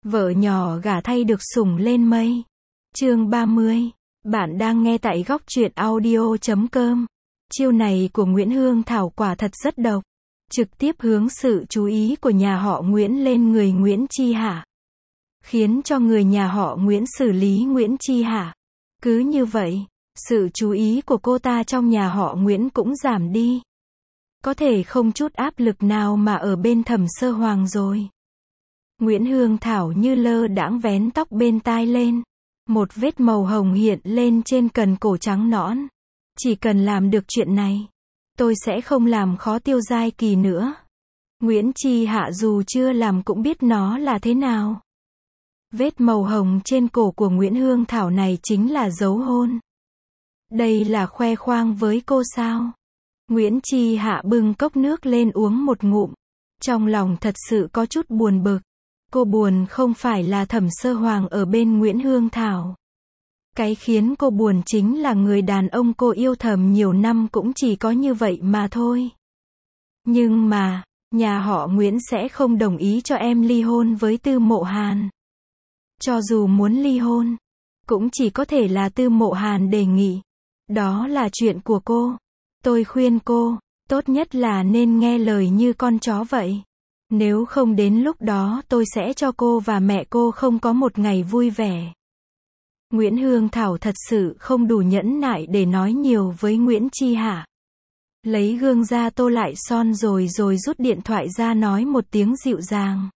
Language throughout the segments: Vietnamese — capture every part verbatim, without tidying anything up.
Vợ nhỏ gả thay được sủng lên mây. Chương ba mươi. Bạn đang nghe tại góc truyện audio chấm com. Chiêu này của Nguyễn Hương Thảo quả thật rất độc. Trực tiếp hướng sự chú ý của nhà họ Nguyễn lên người Nguyễn Chi Hạ. Khiến cho người nhà họ Nguyễn xử lý Nguyễn Chi Hạ. Cứ như vậy, sự chú ý của cô ta trong nhà họ Nguyễn cũng giảm đi. Có thể không chút áp lực nào mà ở bên Thẩm Sơ Hoàng rồi. Nguyễn Hương Thảo như lơ đãng vén tóc bên tai lên. Một vết màu hồng hiện lên trên cần cổ trắng nõn. Chỉ cần làm được chuyện này, tôi sẽ không làm khó Tiêu Giai Kỳ nữa. Nguyễn Chi Hạ dù chưa làm cũng biết nó là thế nào. Vết màu hồng trên cổ của Nguyễn Hương Thảo này chính là dấu hôn. Đây là khoe khoang với cô sao? Nguyễn Chi Hạ bưng cốc nước lên uống một ngụm. Trong lòng thật sự có chút buồn bực. Cô buồn không phải là Thẩm Sơ Hoàng ở bên Nguyễn Hương Thảo. Cái khiến cô buồn chính là người đàn ông cô yêu thầm nhiều năm cũng chỉ có như vậy mà thôi. Nhưng mà, nhà họ Nguyễn sẽ không đồng ý cho em ly hôn với Tư Mộ Hàn. Cho dù muốn ly hôn, cũng chỉ có thể là Tư Mộ Hàn đề nghị. Đó là chuyện của cô. Tôi khuyên cô, tốt nhất là nên nghe lời như con chó vậy. Nếu không đến lúc đó tôi sẽ cho cô và mẹ cô không có một ngày vui vẻ. Nguyễn Hương Thảo thật sự không đủ nhẫn nại để nói nhiều với Nguyễn Chi Hạ. Lấy gương ra tô lại son rồi rồi rút điện thoại ra nói một tiếng dịu dàng.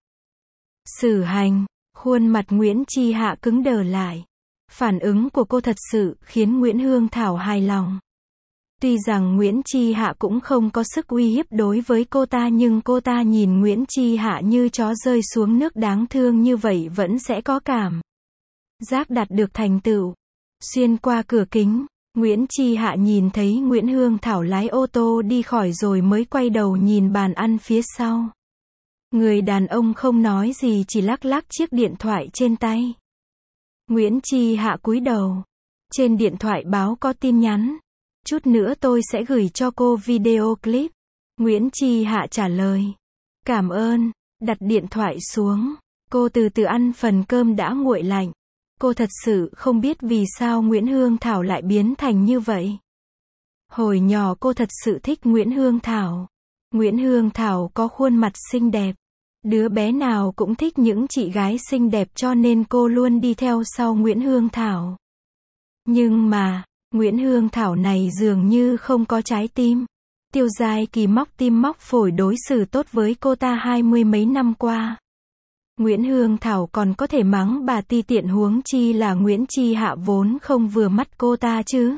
Sử hành, khuôn mặt Nguyễn Chi Hạ cứng đờ lại. Phản ứng của cô thật sự khiến Nguyễn Hương Thảo hài lòng. Tuy rằng Nguyễn Chi Hạ cũng không có sức uy hiếp đối với cô ta nhưng cô ta nhìn Nguyễn Chi Hạ như chó rơi xuống nước đáng thương như vậy vẫn sẽ có cảm giác đạt được thành tựu. Xuyên qua cửa kính, Nguyễn Chi Hạ nhìn thấy Nguyễn Hương Thảo lái ô tô đi khỏi rồi mới quay đầu nhìn bàn ăn phía sau. Người đàn ông không nói gì chỉ lắc lắc chiếc điện thoại trên tay. Nguyễn Chi Hạ cúi đầu. Trên điện thoại báo có tin nhắn. Chút nữa tôi sẽ gửi cho cô video clip. Nguyễn Chi Hạ trả lời. Cảm ơn. Đặt điện thoại xuống. Cô từ từ ăn phần cơm đã nguội lạnh. Cô thật sự không biết vì sao Nguyễn Hương Thảo lại biến thành như vậy. Hồi nhỏ cô thật sự thích Nguyễn Hương Thảo. Nguyễn Hương Thảo có khuôn mặt xinh đẹp. Đứa bé nào cũng thích những chị gái xinh đẹp cho nên cô luôn đi theo sau Nguyễn Hương Thảo. Nhưng mà, Nguyễn Hương Thảo này dường như không có trái tim. Tiêu Giai Kỳ móc tim móc phổi đối xử tốt với cô ta hai mươi mấy năm qua. Nguyễn Hương Thảo còn có thể mắng bà ti tiện huống chi là Nguyễn Chi Hạ vốn không vừa mắt cô ta chứ.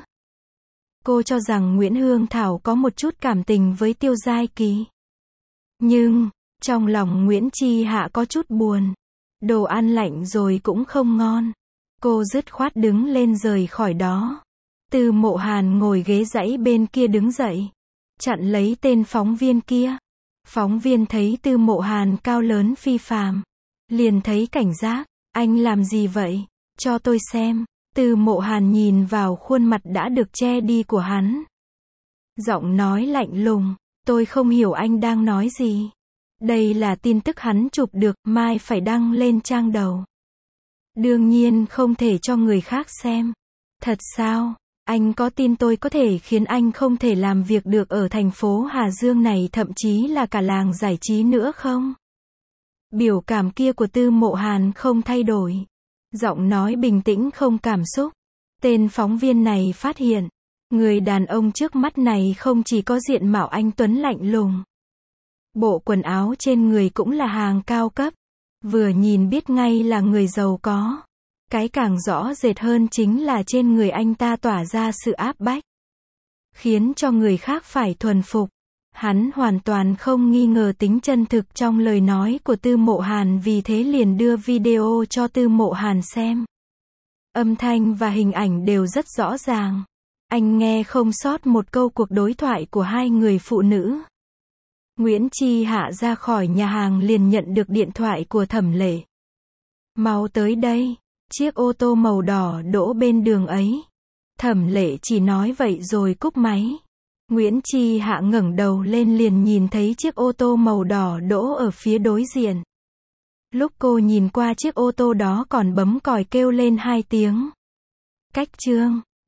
Cô cho rằng Nguyễn Hương Thảo có một chút cảm tình với Tiêu Giai Kỳ. Nhưng, trong lòng Nguyễn Chi Hạ có chút buồn. Đồ ăn lạnh rồi cũng không ngon. Cô dứt khoát đứng lên rời khỏi đó. Tư Mộ Hàn ngồi ghế dãy bên kia đứng dậy. Chặn lấy tên phóng viên kia. Phóng viên thấy Tư Mộ Hàn cao lớn phi phàm. Liền thấy cảnh giác. Anh làm gì vậy? Cho tôi xem. Tư Mộ Hàn nhìn vào khuôn mặt đã được che đi của hắn. Giọng nói lạnh lùng. Tôi không hiểu anh đang nói gì. Đây là tin tức hắn chụp được, mai phải đăng lên trang đầu. Đương nhiên không thể cho người khác xem. Thật sao? Anh có tin tôi có thể khiến anh không thể làm việc được ở thành phố Hà Dương này thậm chí là cả làng giải trí nữa không? Biểu cảm kia của Tư Mộ Hàn không thay đổi. Giọng nói bình tĩnh không cảm xúc. Tên phóng viên này phát hiện. Người đàn ông trước mắt này không chỉ có diện mạo anh tuấn lạnh lùng. Bộ quần áo trên người cũng là hàng cao cấp. Vừa nhìn biết ngay là người giàu có. Cái càng rõ rệt hơn chính là trên người anh ta tỏa ra sự áp bách. Khiến cho người khác phải thuần phục. Hắn hoàn toàn không nghi ngờ tính chân thực trong lời nói của Tư Mộ Hàn vì thế liền đưa video cho Tư Mộ Hàn xem. Âm thanh và hình ảnh đều rất rõ ràng. Anh nghe không sót một câu cuộc đối thoại của hai người phụ nữ. Nguyễn Chi Hạ ra khỏi nhà hàng liền nhận được điện thoại của Thẩm Lệ. Mau tới đây, chiếc ô tô màu đỏ đỗ bên đường ấy. Thẩm Lệ chỉ nói vậy rồi cúp máy. Nguyễn Chi Hạ ngẩng đầu lên liền nhìn thấy chiếc ô tô màu đỏ đỗ ở phía đối diện. Lúc cô nhìn qua chiếc ô tô đó còn bấm còi kêu lên hai tiếng. Cách chương